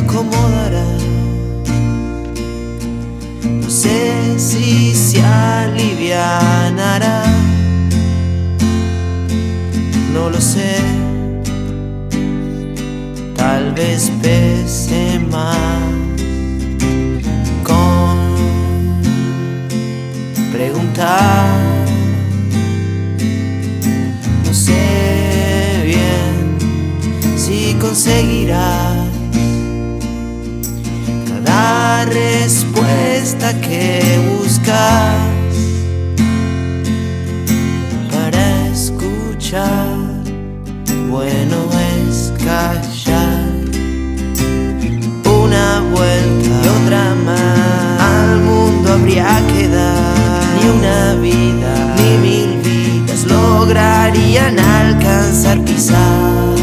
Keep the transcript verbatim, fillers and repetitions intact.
acomodará. No sé si se alivianará, no lo sé. Tal vez pese más con preguntar. No sé bien si conseguirás cada respuesta que buscas para escuchar. Bueno es callar, una vuelta y otra más. Al mundo habría que dar, ni una vida, ni mil vidas lograrían alcanzar pisar